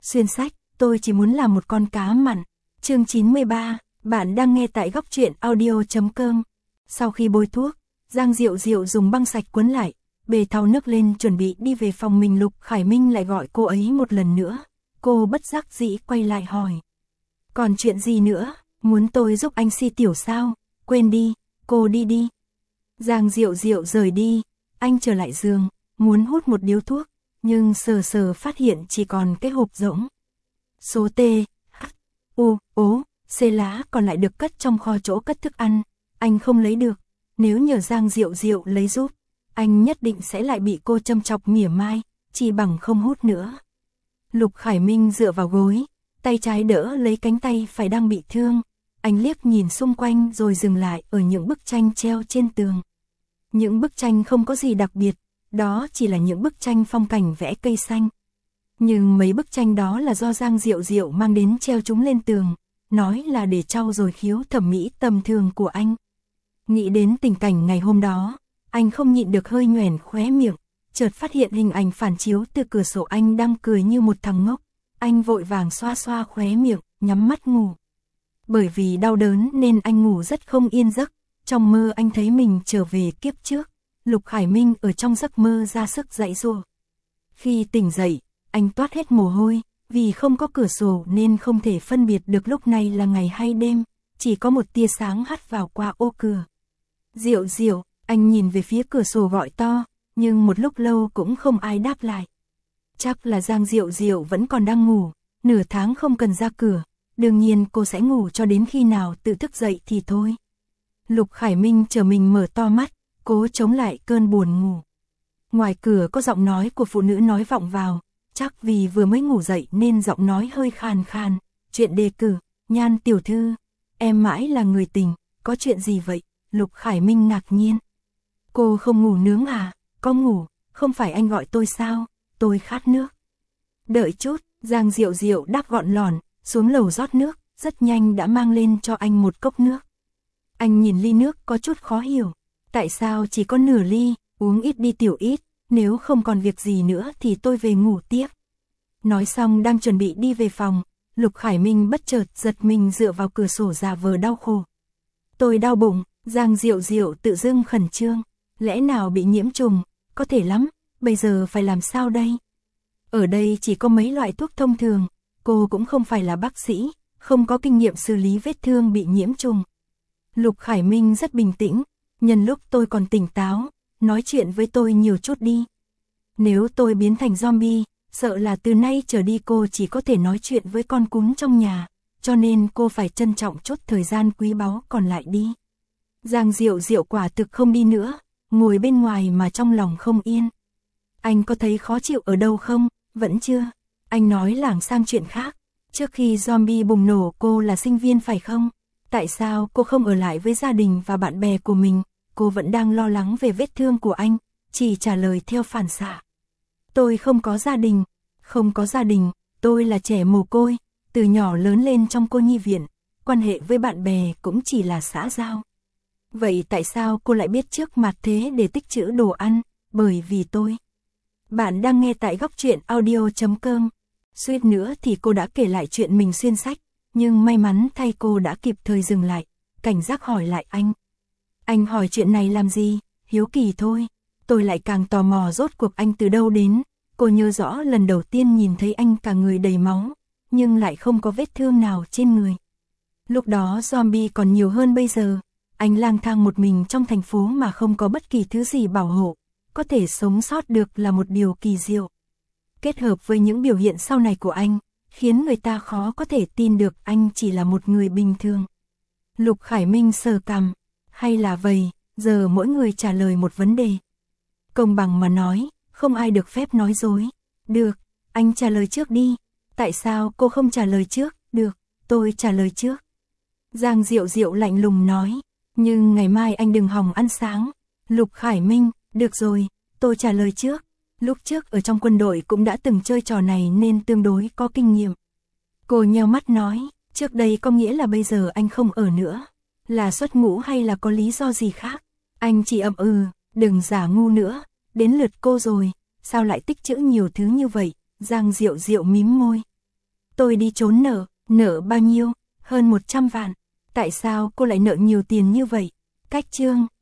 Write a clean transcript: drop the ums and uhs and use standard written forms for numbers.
Xuyên sách, tôi chỉ muốn làm một con cá mặn. Chương 93, bạn đang nghe tại góc truyện audio.com. Sau khi bôi thuốc, Giang Diệu Diệu dùng băng sạch cuốn lại, bê thau nước lên chuẩn bị đi về phòng mình. Lục Khải Minh lại gọi cô ấy một lần nữa. Cô bất giác dĩ quay lại hỏi. Còn chuyện gì nữa, muốn tôi giúp anh si tiểu sao? Quên đi, cô đi đi. Giang Diệu Diệu rời đi, anh trở lại giường, muốn hút một điếu thuốc, nhưng sờ sờ phát hiện chỉ còn cái hộp rỗng. Số T, H, U, O, C lá còn lại được cất trong kho chỗ cất thức ăn, anh không lấy được. Nếu nhờ Giang Diệu Diệu lấy giúp, anh nhất định sẽ lại bị cô châm chọc mỉa mai, chỉ bằng không hút nữa. Lục Khải Minh dựa vào gối, tay trái đỡ lấy cánh tay phải đang bị thương. Anh liếc nhìn xung quanh rồi dừng lại ở những bức tranh treo trên tường. Những bức tranh không có gì đặc biệt, đó chỉ là những bức tranh phong cảnh vẽ cây xanh. Nhưng mấy bức tranh đó là do Giang Diệu Diệu mang đến treo chúng lên tường, nói là để trau dồi khiếu thẩm mỹ tầm thường của anh. Nghĩ đến tình cảnh ngày hôm đó, anh không nhịn được hơi nhoẻn khóe miệng, chợt phát hiện hình ảnh phản chiếu từ cửa sổ anh đang cười như một thằng ngốc. Anh vội vàng xoa xoa khóe miệng, nhắm mắt ngủ. Bởi vì đau đớn nên anh ngủ rất không yên giấc, trong mơ anh thấy mình trở về kiếp trước. Lục Khải Minh ở trong giấc mơ ra sức giãy giụa. Khi tỉnh dậy, anh toát hết mồ hôi, vì không có cửa sổ nên không thể phân biệt được lúc này là ngày hay đêm, chỉ có một tia sáng hắt vào qua ô cửa. Diệu Diệu, anh nhìn về phía cửa sổ gọi to, nhưng một lúc lâu cũng không ai đáp lại. Chắc là Giang Diệu Diệu vẫn còn đang ngủ, nửa tháng không cần ra cửa, đương nhiên cô sẽ ngủ cho đến khi nào tự thức dậy thì thôi. Lục Khải Minh chờ mình mở to mắt, cố chống lại cơn buồn ngủ. Ngoài cửa có giọng nói của phụ nữ nói vọng vào, chắc vì vừa mới ngủ dậy nên giọng nói hơi khàn khàn. Chuyện đề cử, Nhan tiểu thư, em mãi là người tình, có chuyện gì vậy? Lục Khải Minh ngạc nhiên. Cô không ngủ nướng à? Có ngủ, không phải anh gọi tôi sao? Tôi khát nước. Đợi chút, Giang Diệu Diệu đáp gọn lỏn, xuống lầu rót nước, rất nhanh đã mang lên cho anh một cốc nước. Anh nhìn ly nước có chút khó hiểu. Tại sao chỉ có nửa ly, uống ít đi tiểu ít, nếu không còn việc gì nữa thì tôi về ngủ tiếp. Nói xong đang chuẩn bị đi về phòng, Lục Khải Minh bất chợt giật mình dựa vào cửa sổ giả vờ đau khổ. Tôi đau bụng, Giang Diệu Diệu tự dưng khẩn trương, lẽ nào bị nhiễm trùng, có thể lắm, bây giờ phải làm sao đây? Ở đây chỉ có mấy loại thuốc thông thường, cô cũng không phải là bác sĩ, không có kinh nghiệm xử lý vết thương bị nhiễm trùng. Lục Khải Minh rất bình tĩnh, nhân lúc tôi còn tỉnh táo, nói chuyện với tôi nhiều chút đi. Nếu tôi biến thành zombie, sợ là từ nay trở đi cô chỉ có thể nói chuyện với con cún trong nhà, cho nên cô phải trân trọng chút thời gian quý báu còn lại đi. Giang Diệu Diệu quả thực không đi nữa, ngồi bên ngoài mà trong lòng không yên. Anh có thấy khó chịu ở đâu không? Vẫn chưa. Anh nói lảng sang chuyện khác. Trước khi zombie bùng nổ cô là sinh viên phải không? Tại sao cô không ở lại với gia đình và bạn bè của mình? Cô vẫn đang lo lắng về vết thương của anh, chỉ trả lời theo phản xạ. Tôi không có gia đình. Không có gia đình, tôi là trẻ mồ côi, từ nhỏ lớn lên trong cô nhi viện, quan hệ với bạn bè cũng chỉ là xã giao. Vậy tại sao cô lại biết trước mặt thế để tích trữ đồ ăn? Bởi vì tôi. Bạn đang nghe tại góc truyện audio.com. Suýt nữa thì cô đã kể lại chuyện mình xuyên sách, nhưng may mắn thay cô đã kịp thời dừng lại, cảnh giác hỏi lại anh. Anh hỏi chuyện này làm gì? Hiếu kỳ thôi. Tôi lại càng tò mò rốt cuộc anh từ đâu đến. Cô nhớ rõ lần đầu tiên nhìn thấy anh cả người đầy máu, nhưng lại không có vết thương nào trên người. Lúc đó zombie còn nhiều hơn bây giờ, anh lang thang một mình trong thành phố mà không có bất kỳ thứ gì bảo hộ, có thể sống sót được là một điều kỳ diệu. Kết hợp với những biểu hiện sau này của anh, khiến người ta khó có thể tin được anh chỉ là một người bình thường. Lục Khải Minh sờ cằm, hay là vậy, giờ mỗi người trả lời một vấn đề. Công bằng mà nói, không ai được phép nói dối. Được, anh trả lời trước đi. Tại sao cô không trả lời trước? Được, tôi trả lời trước. Giang Diệu Diệu lạnh lùng nói, nhưng ngày mai anh đừng hòng ăn sáng. Lục Khải Minh, được rồi, tôi trả lời trước. Lúc trước ở trong quân đội cũng đã từng chơi trò này nên tương đối có kinh nghiệm. Cô nheo mắt nói, trước đây có nghĩa là bây giờ anh không ở nữa. Là xuất ngũ hay là có lý do gì khác? Anh chỉ ậm ừ, đừng giả ngu nữa. Đến lượt cô rồi, sao lại tích trữ nhiều thứ như vậy? Giang Diệu Diệu mím môi. Tôi đi trốn nợ, nợ bao nhiêu? Hơn 100 vạn. Tại sao cô lại nợ nhiều tiền như vậy? Cách chương